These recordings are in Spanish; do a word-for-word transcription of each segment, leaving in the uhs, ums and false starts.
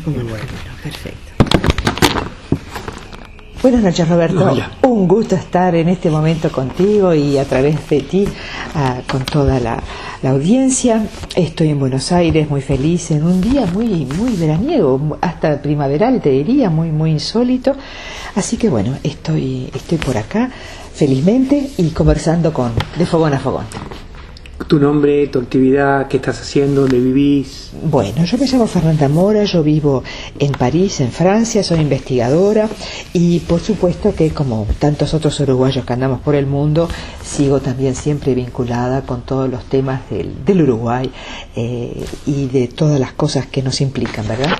Muy bueno. Perfecto. Buenas noches, Roberto. Hola. Un gusto estar en este momento contigo y a través de ti uh, con toda la, la audiencia. Estoy en Buenos Aires muy feliz en un día muy muy veraniego, hasta primaveral te diría, muy muy insólito. Así que bueno, estoy estoy por acá felizmente y conversando con de fogón a fogón. Tu nombre, tu actividad, qué estás haciendo, dónde vivís. Bueno, yo me llamo Fernanda Mora, yo vivo en París, en Francia, soy investigadora y por supuesto que como tantos otros uruguayos que andamos por el mundo, sigo también siempre vinculada con todos los temas del, del Uruguay eh, y de todas las cosas que nos implican, ¿verdad?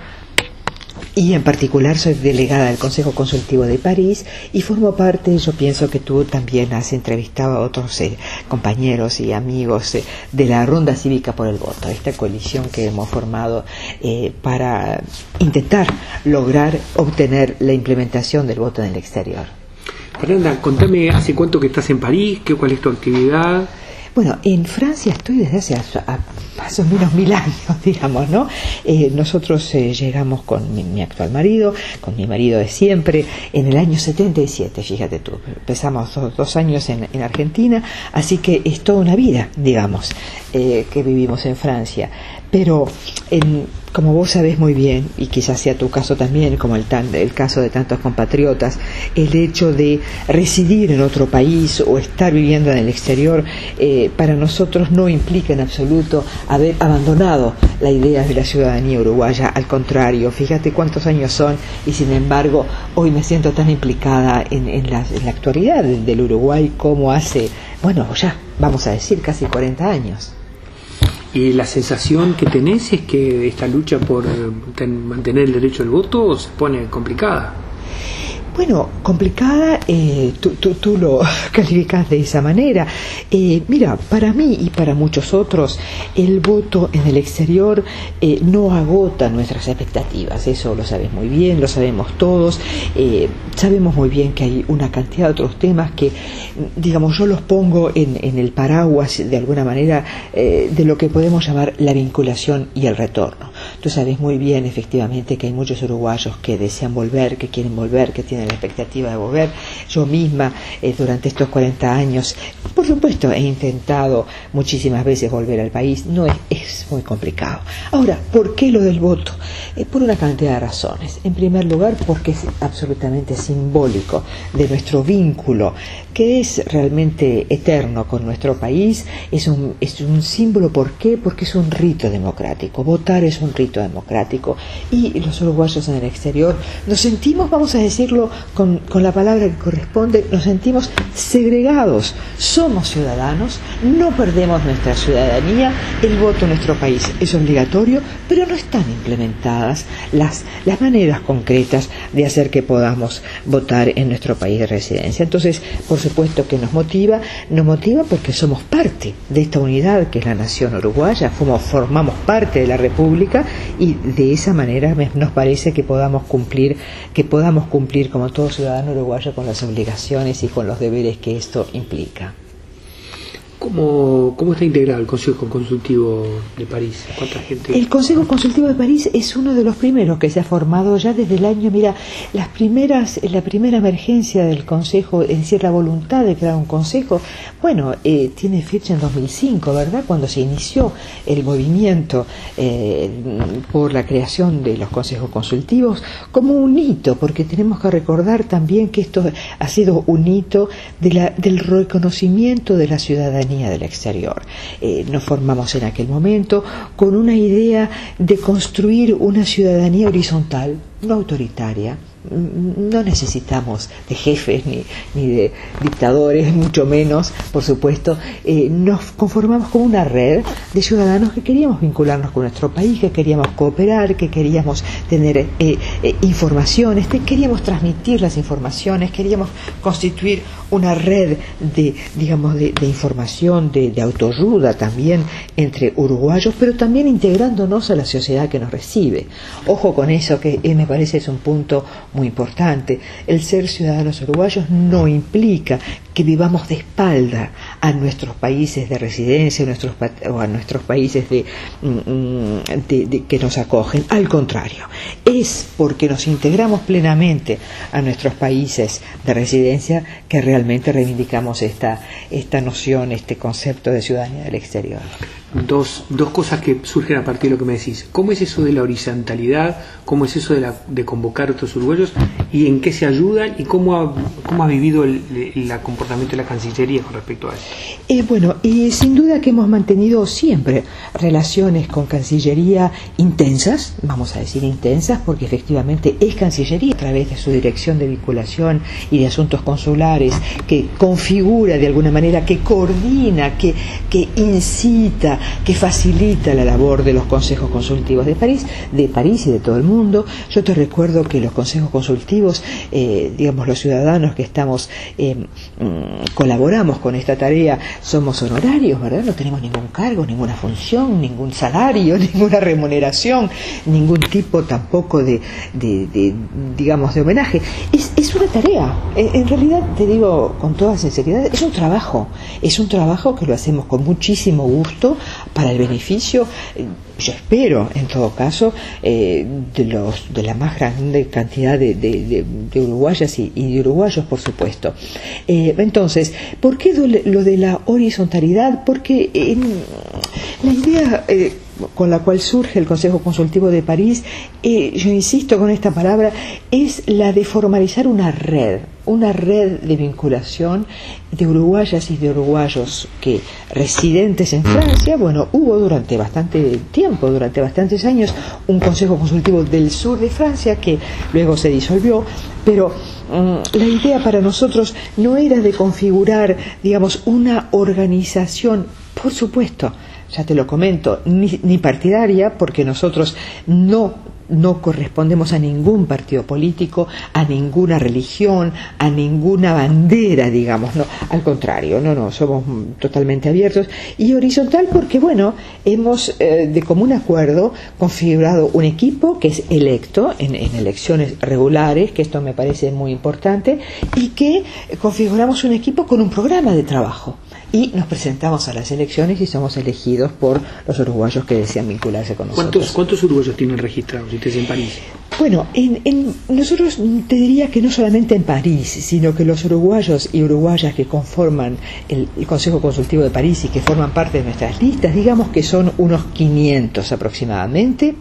Y en particular soy delegada del Consejo Consultivo de París y formo parte, yo pienso que tú también has entrevistado a otros eh, compañeros y amigos eh, de la Ronda Cívica por el Voto, esta coalición que hemos formado eh, para intentar lograr obtener la implementación del voto en el exterior. Fernanda, contame, ¿hace cuánto que estás en París? ¿Qué, ¿Cuál es tu actividad? Bueno, en Francia estoy desde hace a, a, más o menos mil años, digamos, ¿no? Eh, nosotros eh, llegamos con mi, mi actual marido, con mi marido de siempre, en el año setenta y siete, fíjate tú. Empezamos dos, dos años en, en Argentina, así que es toda una vida, digamos, eh, que vivimos en Francia. Pero en, como vos sabés muy bien, y quizás sea tu caso también, como el, tan, el caso de tantos compatriotas, el hecho de residir en otro país o estar viviendo en el exterior, eh, para nosotros no implica en absoluto haber abandonado la idea de la ciudadanía uruguaya. Al contrario, fíjate cuántos años son y sin embargo hoy me siento tan implicada en, en, la, en la actualidad del, del Uruguay como hace, bueno, ya vamos a decir casi cuarenta años. ¿Y la sensación que tenés es que esta lucha por ten, mantener el derecho al voto se pone complicada? Bueno, complicada, eh, tú, tú, tú lo calificas de esa manera. Eh, mira, para mí y para muchos otros, el voto en el exterior eh, no agota nuestras expectativas. Eso lo sabes muy bien, lo sabemos todos. Eh, sabemos muy bien que hay una cantidad de otros temas que, digamos, yo los pongo en, en el paraguas, de alguna manera, eh, de lo que podemos llamar la vinculación y el retorno. Tú sabes muy bien, efectivamente, que hay muchos uruguayos que desean volver, que quieren volver, que tienen la expectativa de volver. Yo misma eh, durante estos cuarenta años, por supuesto, he intentado muchísimas veces volver al país. No es, es muy complicado. Ahora, ¿por qué lo del voto? Eh, por una cantidad de razones. En primer lugar, porque es absolutamente simbólico de nuestro vínculo, que es realmente eterno con nuestro país. Es un, es un símbolo. ¿Por qué? Porque es un rito democrático. Votar es un rito democrático. Y los uruguayos en el exterior nos sentimos, vamos a decirlo con, con la palabra que corresponde, nos sentimos segregados. Somos ciudadanos, no perdemos nuestra ciudadanía, el voto en nuestro país es obligatorio, pero no están implementadas las, las maneras concretas de hacer que podamos votar en nuestro país de residencia. Entonces, por supuesto que nos motiva, nos motiva porque somos parte de esta unidad que es la nación uruguaya, formamos, formamos parte de la República y de esa manera nos parece que podamos cumplir, que podamos cumplir como todo ciudadano uruguayo con las obligaciones y con los deberes que esto implica. ¿Cómo, ¿Cómo está integrado el Consejo Consultivo de París? ¿Cuánta gente? El Consejo Consultivo de París es uno de los primeros que se ha formado ya desde el año, mira, las primeras, la primera emergencia del Consejo, es decir, la voluntad de crear un Consejo, bueno, eh, tiene fecha en dos mil cinco, ¿verdad? Cuando se inició el movimiento eh, por la creación de los Consejos Consultivos como un hito, porque tenemos que recordar también que esto ha sido un hito de la, del reconocimiento de la ciudadanía del exterior. Eh, nos formamos en aquel momento con una idea de construir una ciudadanía horizontal, no autoritaria. No necesitamos de jefes ni, ni de dictadores, mucho menos, por supuesto. Eh, nos conformamos con una red de ciudadanos que queríamos vincularnos con nuestro país, que queríamos cooperar, que queríamos tener eh, eh, informaciones, que queríamos transmitir las informaciones, queríamos constituir una red de, digamos, de, de información, de, de autoayuda también entre uruguayos, pero también integrándonos a la sociedad que nos recibe. Ojo con eso, que eh, me parece parece es un punto muy importante. El ser ciudadanos uruguayos no implica que vivamos de espalda a nuestros países de residencia a nuestros, o a nuestros países de, de, de, que nos acogen. Al contrario, es porque nos integramos plenamente a nuestros países de residencia que realmente reivindicamos esta, esta noción, este concepto de ciudadanía del exterior. Dos, dos cosas que surgen a partir de lo que me decís. ¿Cómo es eso de la horizontalidad? ¿Cómo es eso de, la, de convocar a otros uruguayos? ¿Y en qué se ayudan? ¿Y cómo ha, cómo ha vivido el, el, el comportamiento de la Cancillería con respecto a eso? Eh, bueno, y sin duda que hemos mantenido siempre relaciones con Cancillería intensas, vamos a decir intensas, porque efectivamente es Cancillería a través de su dirección de vinculación y de asuntos consulares, que configura de alguna manera, que coordina, que, que incita, que facilita la labor de los consejos consultivos de París, de París y de todo el mundo. Yo te recuerdo que los consejos consultivos, eh, digamos los ciudadanos que estamos, eh, colaboramos con esta tarea, somos honorarios, ¿verdad? No tenemos ningún cargo, ninguna función, ningún salario, ninguna remuneración, ningún tipo tampoco de, de, de digamos, de homenaje. Es, es una tarea. En realidad, te digo con toda sinceridad, es un trabajo. Es un trabajo que lo hacemos con muchísimo gusto para el beneficio, yo espero, en todo caso, eh, de los de la más grande cantidad de, de, de, de uruguayas y, y de uruguayos, por supuesto. Eh, entonces, ¿por qué lo de la horizontalidad? Porque eh, la idea eh, con la cual surge el Consejo Consultivo de París, eh, yo insisto con esta palabra, es la de formalizar una red, una red de vinculación de uruguayas y de uruguayos que residentes en Francia. Bueno, hubo durante bastante tiempo, durante bastantes años, un Consejo Consultivo del sur de Francia que luego se disolvió, pero um, la idea para nosotros no era de configurar, digamos, una organización, por supuesto, ya te lo comento, ni, ni partidaria, porque nosotros no no correspondemos a ningún partido político, a ninguna religión, a ninguna bandera, digamos, no, al contrario, no, no, somos totalmente abiertos, y horizontal porque, bueno, hemos eh, de común acuerdo configurado un equipo que es electo en, en elecciones regulares, que esto me parece muy importante, y que configuramos un equipo con un programa de trabajo. Y nos presentamos a las elecciones y somos elegidos por los uruguayos que desean vincularse con nosotros. ¿Cuántos, cuántos uruguayos tienen registrados ustedes en París? Bueno, en, en, nosotros te diría que no solamente en París, sino que los uruguayos y uruguayas que conforman el, el Consejo Consultivo de París y que forman parte de nuestras listas, digamos que son unos quinientos aproximadamente.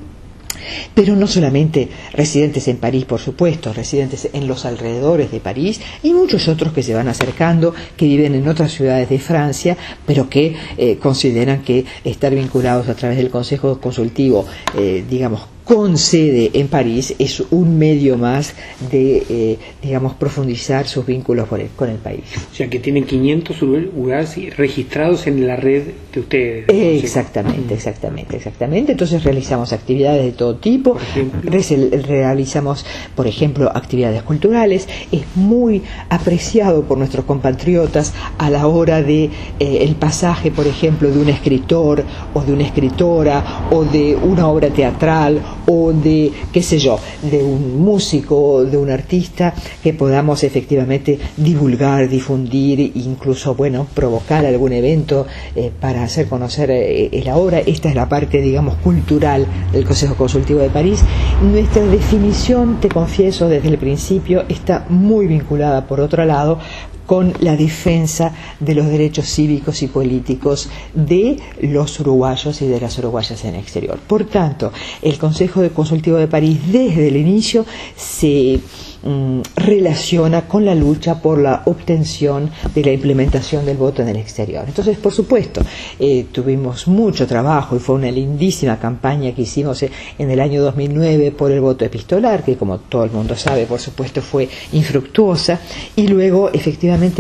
Pero no solamente residentes en París, por supuesto, residentes en los alrededores de París y muchos otros que se van acercando, que viven en otras ciudades de Francia, pero que eh, consideran que estar vinculados a través del Consejo Consultivo, eh, digamos, con sede en París, es un medio más de, eh, digamos, profundizar sus vínculos con el, con el país. O sea, que tienen quinientos uruguayos registrados en la red de ustedes. Eh, exactamente, exactamente, exactamente. Entonces realizamos actividades de todo tipo, Re- realizamos, por ejemplo, actividades culturales. Es muy apreciado por nuestros compatriotas a la hora de eh, el pasaje, por ejemplo, de un escritor o de una escritora o de una obra teatral o de, qué sé yo, de un músico, de un artista, que podamos efectivamente divulgar, difundir, incluso, bueno, provocar algún evento eh, para hacer conocer eh, la obra. Esta es la parte, digamos, cultural del Consejo Consultivo de París. Nuestra definición, te confieso, desde el principio, está muy vinculada, por otro lado, con la defensa de los derechos cívicos y políticos de los uruguayos y de las uruguayas en el exterior. Por tanto, el Consejo Consultivo de París desde el inicio se mm, relaciona con la lucha por la obtención de la implementación del voto en el exterior. Entonces, por supuesto, eh, tuvimos mucho trabajo y fue una lindísima campaña que hicimos en el año dos mil nueve por el voto epistolar, que como todo el mundo sabe, por supuesto, fue infructuosa, y luego, efectivamente,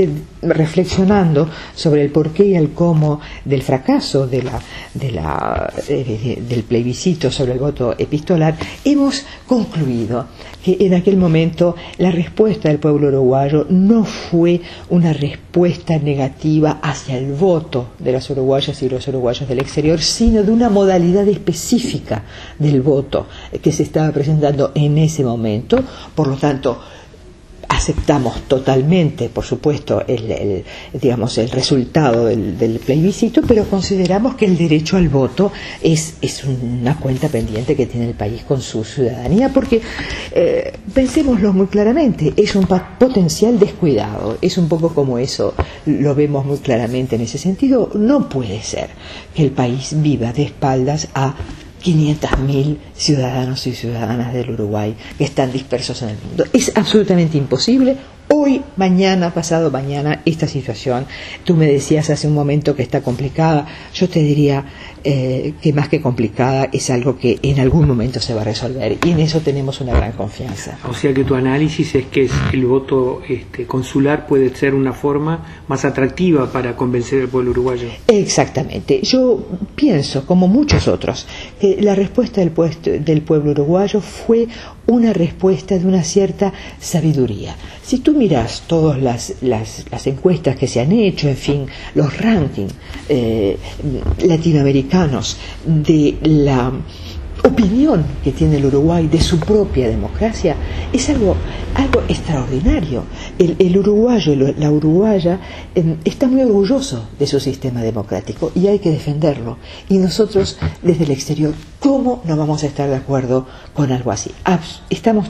reflexionando sobre el porqué y el cómo del fracaso de la, de la, de, de, del plebiscito sobre el voto epistolar, hemos concluido que en aquel momento la respuesta del pueblo uruguayo no fue una respuesta negativa hacia el voto de las uruguayas y los uruguayos del exterior, sino de una modalidad específica del voto que se estaba presentando en ese momento. Por lo tanto, aceptamos totalmente, por supuesto, el, el, digamos, el resultado del, del plebiscito, pero consideramos que el derecho al voto es, es una cuenta pendiente que tiene el país con su ciudadanía, porque, eh, pensémoslo muy claramente, es un potencial descuidado, es un poco como eso, lo vemos muy claramente en ese sentido. No puede ser que el país viva de espaldas a quinientos mil ciudadanos y ciudadanas del Uruguay que están dispersos en el mundo. Es absolutamente imposible. Hoy, mañana, pasado mañana, esta situación, tú me decías hace un momento que está complicada, yo te diría eh, que más que complicada es algo que en algún momento se va a resolver, y en eso tenemos una gran confianza. O sea que tu análisis es que el voto este, consular puede ser una forma más atractiva para convencer al pueblo uruguayo. Exactamente. Yo pienso, como muchos otros, que la respuesta del, puesto, del pueblo uruguayo fue una respuesta de una cierta sabiduría. Si tú miras todas las, las, las encuestas que se han hecho, en fin, los rankings eh, latinoamericanos de la opinión que tiene el Uruguay de su propia democracia, es algo, algo extraordinario. El, el uruguayo, la uruguaya, eh, está muy orgulloso de su sistema democrático y hay que defenderlo. Y nosotros, desde el exterior, ¿cómo no vamos a estar de acuerdo con algo así? Abs- estamos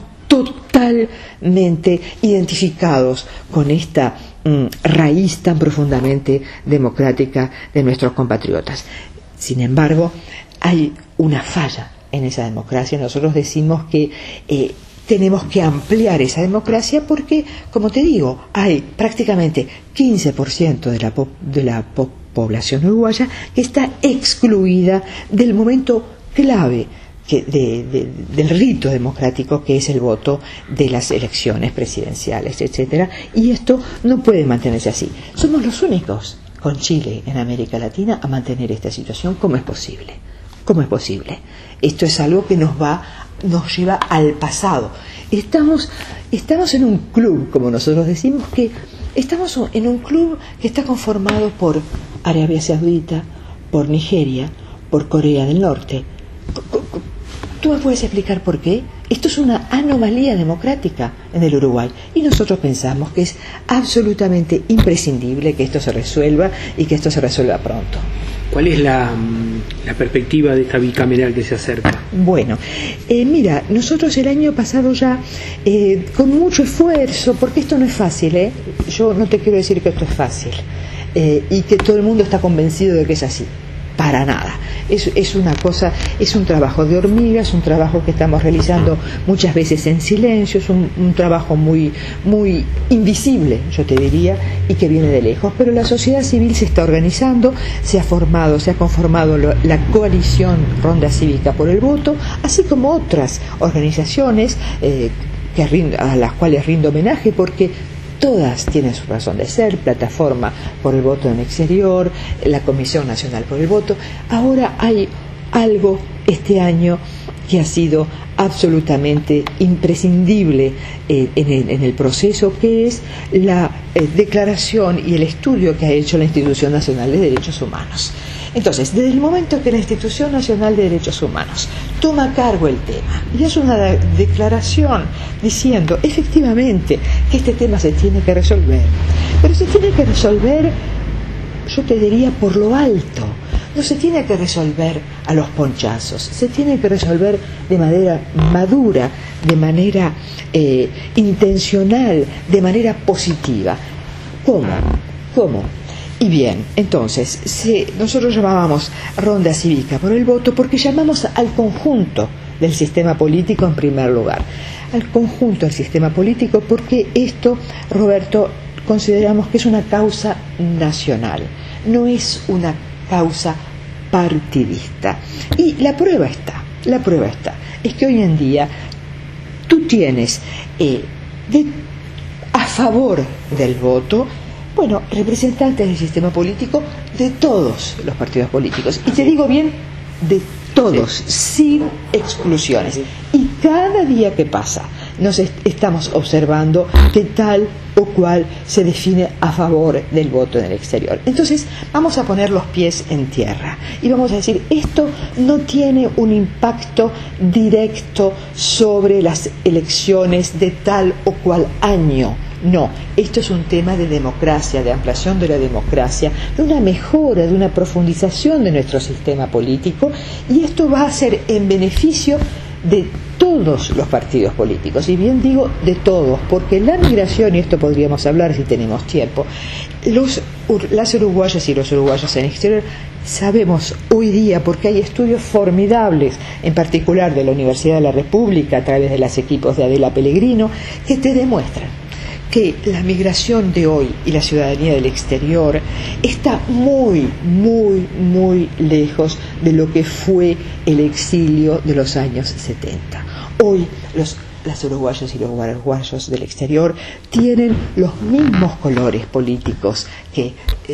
totalmente identificados con esta mm, raíz tan profundamente democrática de nuestros compatriotas. Sin embargo, hay una falla en esa democracia. Nosotros decimos que eh, tenemos que ampliar esa democracia porque, como te digo, hay prácticamente quince por ciento de la, po- de la po- población uruguaya que está excluida del momento clave que de, de, del rito democrático que es el voto de las elecciones presidenciales, etcétera, y esto no puede mantenerse así. Somos los únicos con Chile en América Latina a mantener esta situación. ¿Cómo es posible? ¿Cómo es posible? Esto es algo que nos va, nos lleva al pasado. Estamos, estamos en un club, como nosotros decimos, que estamos en un club que está conformado por Arabia Saudita, por Nigeria, por Corea del Norte. ¿Tú me puedes explicar por qué? Esto es una anomalía democrática en el Uruguay y nosotros pensamos que es absolutamente imprescindible que esto se resuelva y que esto se resuelva pronto. ¿Cuál es la, la perspectiva de esta bicameral que se acerca? Bueno, eh, mira, nosotros el año pasado ya, eh, con mucho esfuerzo, porque esto no es fácil, ¿eh? Yo no te quiero decir que esto es fácil eh, y que todo el mundo está convencido de que es así. Para nada. Es, es una cosa, es un trabajo de hormiga, es un trabajo que estamos realizando muchas veces en silencio, es un, un trabajo muy, muy invisible, yo te diría, y que viene de lejos. Pero la sociedad civil se está organizando, se ha formado, se ha conformado lo, la coalición Ronda Cívica por el Voto, así como otras organizaciones eh, que rindo, a las cuales rindo homenaje, porque todas tienen su razón de ser: Plataforma por el Voto en Exterior, la Comisión Nacional por el Voto. Ahora hay algo este año que ha sido absolutamente imprescindible eh, en, el, en el proceso, que es la eh, declaración y el estudio que ha hecho la Institución Nacional de Derechos Humanos. Entonces, desde el momento que la Institución Nacional de Derechos Humanos toma a cargo el tema y hace una de- declaración diciendo efectivamente que este tema se tiene que resolver, pero se tiene que resolver, yo te diría, por lo alto. No se tiene que resolver a los ponchazos, se tiene que resolver de manera madura, de manera eh, intencional, de manera positiva. ¿Cómo? ¿Cómo? Y bien, entonces, se, nosotros llamábamos Ronda Cívica por el Voto porque llamamos al conjunto del sistema político en primer lugar. Al conjunto del sistema político porque esto, Roberto, consideramos que es una causa nacional, no es una causa partidista. Y la prueba está, la prueba está, es que hoy en día tú tienes eh, de, a favor del voto bueno, representantes del sistema político de todos los partidos políticos. Y te digo bien, de todos, sin exclusiones. Y cada día que pasa, nos est- estamos observando que tal o cual se define a favor del voto en el exterior. Entonces, vamos a poner los pies en tierra y vamos a decir, esto no tiene un impacto directo sobre las elecciones de tal o cual año. No, esto es un tema de democracia, de ampliación de la democracia, de una mejora, de una profundización de nuestro sistema político, y esto va a ser en beneficio de todos los partidos políticos, y bien digo de todos, porque la migración, y esto podríamos hablar si tenemos tiempo, los, las uruguayas y los uruguayos en el exterior sabemos hoy día, porque hay estudios formidables, en particular de la Universidad de la República, a través de los equipos de Adela Pellegrino, que te demuestran que la migración de hoy y la ciudadanía del exterior está muy, muy, muy lejos de lo que fue el exilio de los años setenta. Hoy los, las uruguayas y los uruguayos del exterior tienen los mismos colores políticos que,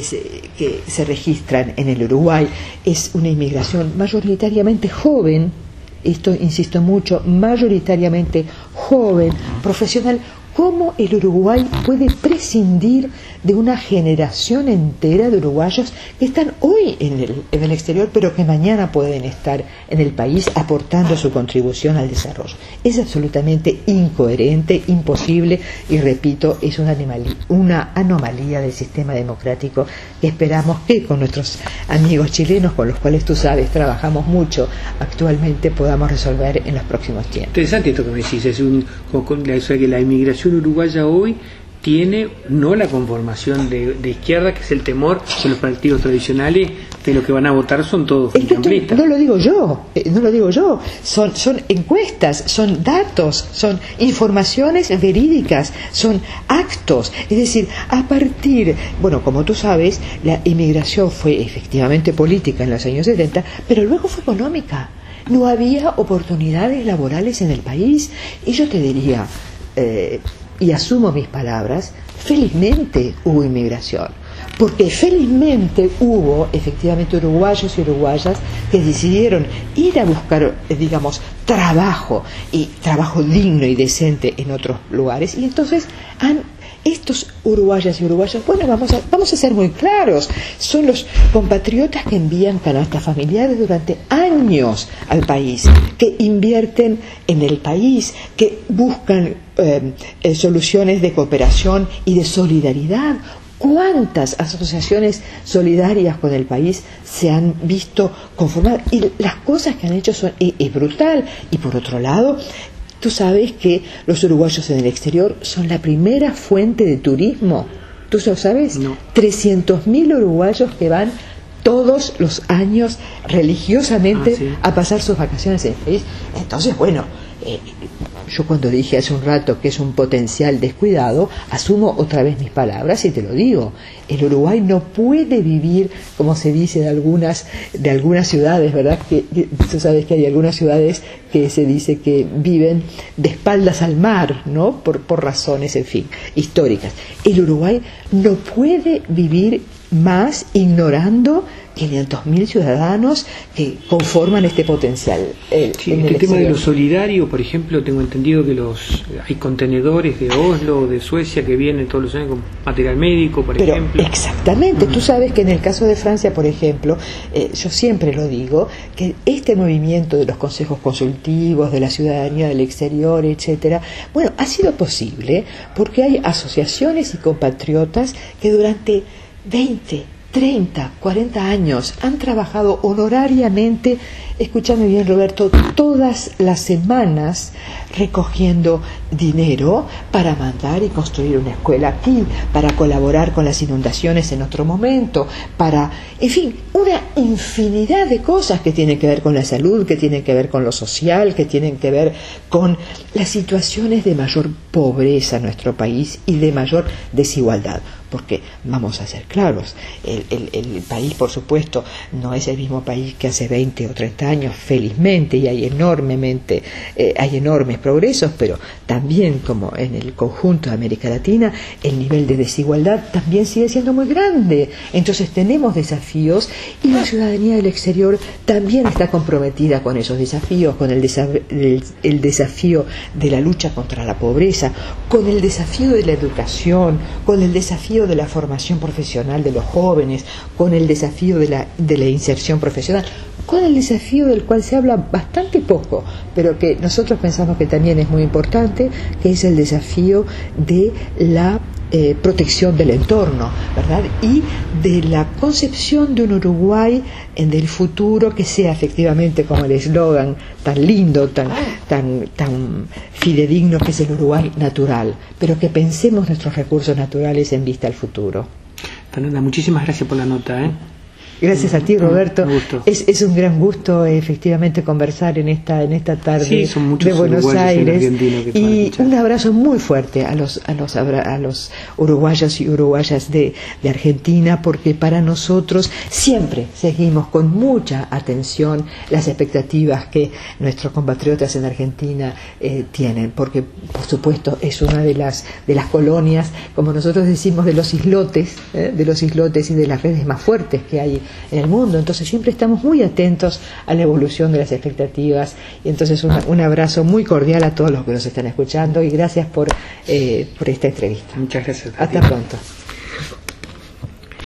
que se registran en el Uruguay. Es una inmigración mayoritariamente joven, esto insisto mucho, mayoritariamente joven, profesional. ¿Cómo el Uruguay puede prescindir de una generación entera de uruguayos que están hoy en el, en el exterior, pero que mañana pueden estar en el país aportando su contribución al desarrollo? Es absolutamente incoherente, imposible, y repito, es una anomalía, una anomalía del sistema democrático que esperamos que con nuestros amigos chilenos, con los cuales tú sabes trabajamos mucho actualmente, podamos resolver en los próximos tiempos. Interesante esto que me decís, es un, con, con la, que la inmigración uruguaya hoy tiene no la conformación de, de izquierda, que es el temor de los partidos tradicionales, de lo que van a votar son todos amplistas. No lo digo yo, eh, no lo digo yo, son, son encuestas, son datos, son informaciones verídicas, son actos. Es decir, a partir, bueno, como tú sabes, la inmigración fue efectivamente política en los años setenta, pero luego fue económica. No había oportunidades laborales en el país, y yo te diría, eh, y asumo mis palabras, felizmente hubo inmigración, porque felizmente hubo efectivamente uruguayos y uruguayas que decidieron ir a buscar, eh, digamos, trabajo, y trabajo digno y decente en otros lugares, y entonces han estos uruguayas y uruguayos, bueno, vamos a, vamos a ser muy claros, son los compatriotas que envían canastas familiares durante años al país, que invierten en el país, que buscan eh, eh, soluciones de cooperación y de solidaridad. ¿Cuántas asociaciones solidarias con el país se han visto conformar? Y las cosas que han hecho son, es, es brutal. Y por otro lado, tú sabes que los uruguayos en el exterior son la primera fuente de turismo. ¿Tú lo sabes? No. trescientos mil uruguayos que van todos los años religiosamente ah, ¿sí? a pasar sus vacaciones en el país. Entonces, bueno, eh, yo cuando dije hace un rato que es un potencial descuidado, asumo otra vez mis palabras y te lo digo. El Uruguay no puede vivir, como se dice de algunas de algunas ciudades, ¿verdad? Que, que tú sabes que hay algunas ciudades que se dice que viven de espaldas al mar, ¿no? Por, por razones, en fin, históricas. El Uruguay no puede vivir más ignorando quinientos mil ciudadanos que conforman este potencial. El, sí, en este el tema de lo solidario, por ejemplo, tengo entendido que los hay contenedores de Oslo, de Suecia, que vienen todos los años con material médico, por Pero ejemplo. Exactamente, mm. Tú sabes que en el caso de Francia, por ejemplo, eh, yo siempre lo digo, que este movimiento de los consejos consultivos, de la ciudadanía del exterior, etcétera, bueno, ha sido posible porque hay asociaciones y compatriotas que durante veinte, treinta, cuarenta años han trabajado honorariamente, escúchame bien Roberto, todas las semanas recogiendo dinero para mandar y construir una escuela aquí, para colaborar con las inundaciones en otro momento, para, en fin, una infinidad de cosas que tienen que ver con la salud, que tienen que ver con lo social, que tienen que ver con las situaciones de mayor pobreza en nuestro país y de mayor desigualdad. Porque, vamos a ser claros, el, el, el país, por supuesto, no es el mismo país que hace veinte o treinta años, felizmente, y hay enormemente, eh, hay enormes progresos, pero también, como en el conjunto de América Latina, el nivel de desigualdad también sigue siendo muy grande. Entonces tenemos desafíos y la ciudadanía del exterior también está comprometida con esos desafíos, con el, desa- el, el desafío de la lucha contra la pobreza, con el desafío de la educación, con el desafío de la formación profesional de los jóvenes, con el desafío de la, de la inserción profesional, con el desafío del cual se habla bastante poco, pero que nosotros pensamos que también es muy importante, que es el desafío de la eh, protección del entorno, ¿verdad? Y de la concepción de un Uruguay en el futuro que sea efectivamente como el eslogan tan lindo, tan, tan, tan fidedigno que es el Uruguay natural, pero que pensemos nuestros recursos naturales en vista al futuro. Fernanda, muchísimas gracias por la nota, ¿eh? Gracias a ti, Roberto. Un gusto. Es, es un gran gusto, efectivamente, conversar en esta en esta tarde sí, son muchos de Buenos Aires. Que y un abrazo muy fuerte a los a los a los uruguayos y uruguayas de, de Argentina, porque para nosotros siempre seguimos con mucha atención las expectativas que nuestros compatriotas en Argentina eh, tienen, porque por supuesto es una de las de las colonias, como nosotros decimos, de los islotes, eh, de los islotes y de las redes más fuertes que hay en el mundo. Entonces siempre estamos muy atentos a la evolución de las expectativas, y entonces una, un abrazo muy cordial a todos los que nos están escuchando y gracias por, eh, por esta entrevista. Muchas gracias. Hasta pronto.